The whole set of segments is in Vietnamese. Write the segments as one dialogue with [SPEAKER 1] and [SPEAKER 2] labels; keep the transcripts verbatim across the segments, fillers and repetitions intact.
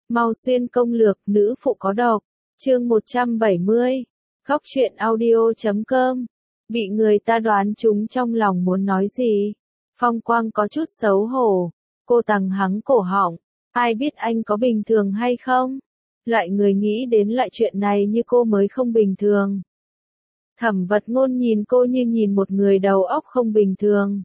[SPEAKER 1] Mau xuyên công lược, nữ phụ có độc. Chương một trăm bảy mươi. Góc truyện audio chấm com. Bị người ta đoán trúng trong lòng muốn nói gì. Phong Quang có chút xấu hổ. Cô tằng hắng cổ họng. Ai biết anh có bình thường hay không? Loại người nghĩ đến loại chuyện này như cô mới không bình thường. Thẩm Vật Ngôn nhìn cô như nhìn một người đầu óc không bình thường.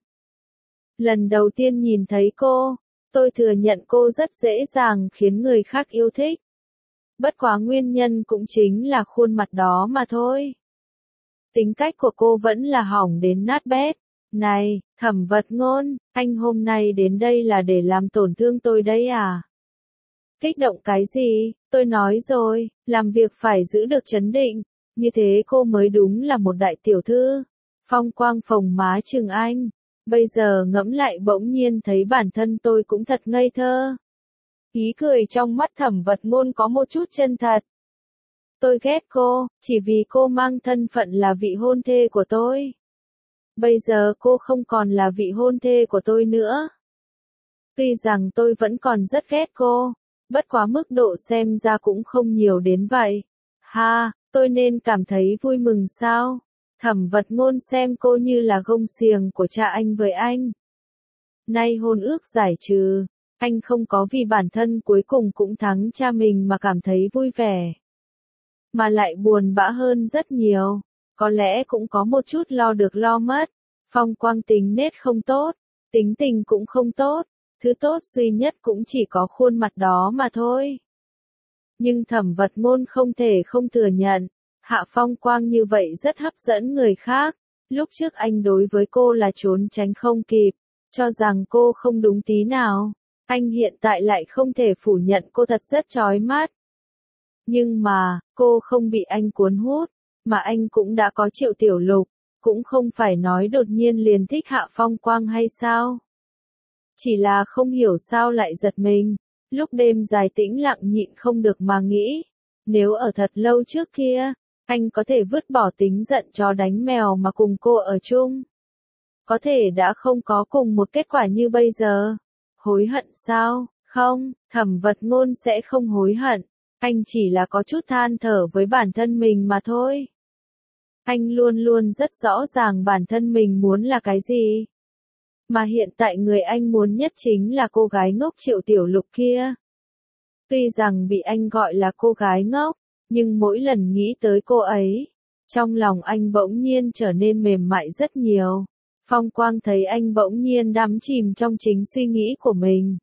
[SPEAKER 1] Lần đầu tiên nhìn thấy cô, tôi thừa nhận cô rất dễ dàng khiến người khác yêu thích. Bất quá nguyên nhân cũng chính là khuôn mặt đó mà thôi. Tính cách của cô vẫn là hỏng đến nát bét. Này, Thẩm Vật Ngôn, anh hôm nay đến đây là để làm tổn thương tôi đấy à? Kích động cái gì, tôi nói rồi, làm việc phải giữ được trấn định, như thế cô mới đúng là một đại tiểu thư. Phong Quang phồng má chừng anh, bây giờ ngẫm lại bỗng nhiên thấy bản thân tôi cũng thật ngây thơ. Ý cười trong mắt Thẩm Vật Ngôn có một chút chân thật. Tôi ghét cô, chỉ vì cô mang thân phận là vị hôn thê của tôi. Bây giờ cô không còn là vị hôn thê của tôi nữa. Tuy rằng tôi vẫn còn rất ghét cô, bất quá mức độ xem ra cũng không nhiều đến vậy. Ha, tôi nên cảm thấy vui mừng sao? Thẩm Vật Ngôn xem cô như là gông xiềng của cha anh với anh. Nay hôn ước giải trừ, anh không có vì bản thân cuối cùng cũng thắng cha mình mà cảm thấy vui vẻ. Mà lại buồn bã hơn rất nhiều, có lẽ cũng có một chút lo được lo mất. Phong Quang tính nết không tốt, tính tình cũng không tốt, thứ tốt duy nhất cũng chỉ có khuôn mặt đó mà thôi. Nhưng Thẩm Vật Ngôn không thể không thừa nhận, Hạ Phong Quang như vậy rất hấp dẫn người khác. Lúc trước anh đối với cô là trốn tránh không kịp, cho rằng cô không đúng tí nào. Anh hiện tại lại không thể phủ nhận cô thật rất chói mắt. Nhưng mà, cô không bị anh cuốn hút, mà anh cũng đã có Triệu Tiểu Lục, cũng không phải nói đột nhiên liền thích Hạ Phong Quang hay sao. Chỉ là không hiểu sao lại giật mình, lúc đêm dài tĩnh lặng nhịn không được mà nghĩ, nếu ở thật lâu trước kia, anh có thể vứt bỏ tính giận chó đánh mèo mà cùng cô ở chung. Có thể đã không có cùng một kết quả như bây giờ. Hối hận sao? Không, Thẩm Vật Ngôn sẽ không hối hận. Anh chỉ là có chút than thở với bản thân mình mà thôi. Anh luôn luôn rất rõ ràng bản thân mình muốn là cái gì. Mà hiện tại người anh muốn nhất chính là cô gái ngốc Triệu Tiểu Lục kia. Tuy rằng bị anh gọi là cô gái ngốc, nhưng mỗi lần nghĩ tới cô ấy, trong lòng anh bỗng nhiên trở nên mềm mại rất nhiều. Phong Quang thấy anh bỗng nhiên đắm chìm trong chính suy nghĩ của mình.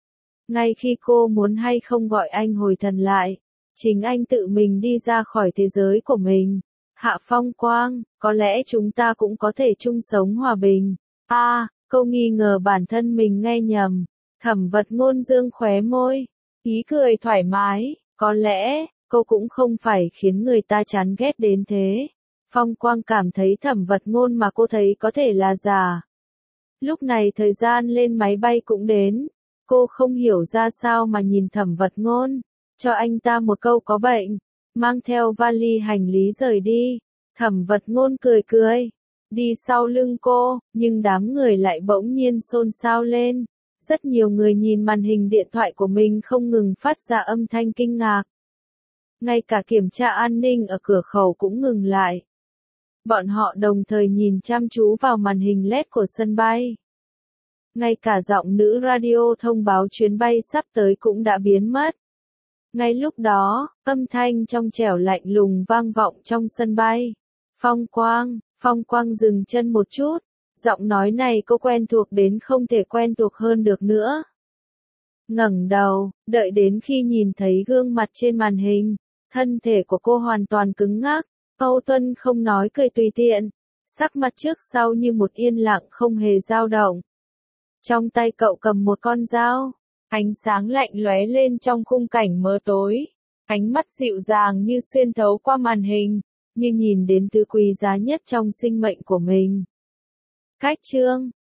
[SPEAKER 1] Ngay khi cô muốn hay không gọi anh hồi thần lại, chính anh tự mình đi ra khỏi thế giới của mình. Hạ Phong Quang, có lẽ chúng ta cũng có thể chung sống hòa bình. A, à, cô nghi ngờ bản thân mình nghe nhầm. Thẩm Vật Ngôn dương khóe môi, ý cười thoải mái, có lẽ, cô cũng không phải khiến người ta chán ghét đến thế. Phong Quang cảm thấy Thẩm Vật Ngôn mà cô thấy có thể là giả. Lúc này thời gian lên máy bay cũng đến, cô không hiểu ra sao mà nhìn Thẩm Vật Ngôn, cho anh ta một câu có bệnh, mang theo vali hành lý rời đi. Thẩm Vật Ngôn cười cười, đi sau lưng cô, nhưng đám người lại bỗng nhiên xôn xao lên. Rất nhiều người nhìn màn hình điện thoại của mình không ngừng phát ra âm thanh kinh ngạc. Ngay cả kiểm tra an ninh ở cửa khẩu cũng ngừng lại. Bọn họ đồng thời nhìn chăm chú vào màn hình led của sân bay. Ngay cả giọng nữ radio thông báo chuyến bay sắp tới cũng đã biến mất. Ngay lúc đó, âm thanh trong trẻo lạnh lùng vang vọng trong sân bay. Phong Quang, Phong Quang dừng chân một chút. Giọng nói này cô quen thuộc đến không thể quen thuộc hơn được nữa. Ngẩng đầu, đợi đến khi nhìn thấy gương mặt trên màn hình, thân thể của cô hoàn toàn cứng ngắc. Âu Tuân không nói cười tùy tiện, sắc mặt trước sau như một yên lặng không hề dao động. Trong tay cậu cầm một con dao, ánh sáng lạnh lóe lên trong khung cảnh mờ tối, ánh mắt dịu dàng như xuyên thấu qua màn hình, như nhìn đến thứ quý giá nhất trong sinh mệnh của mình. Cách chương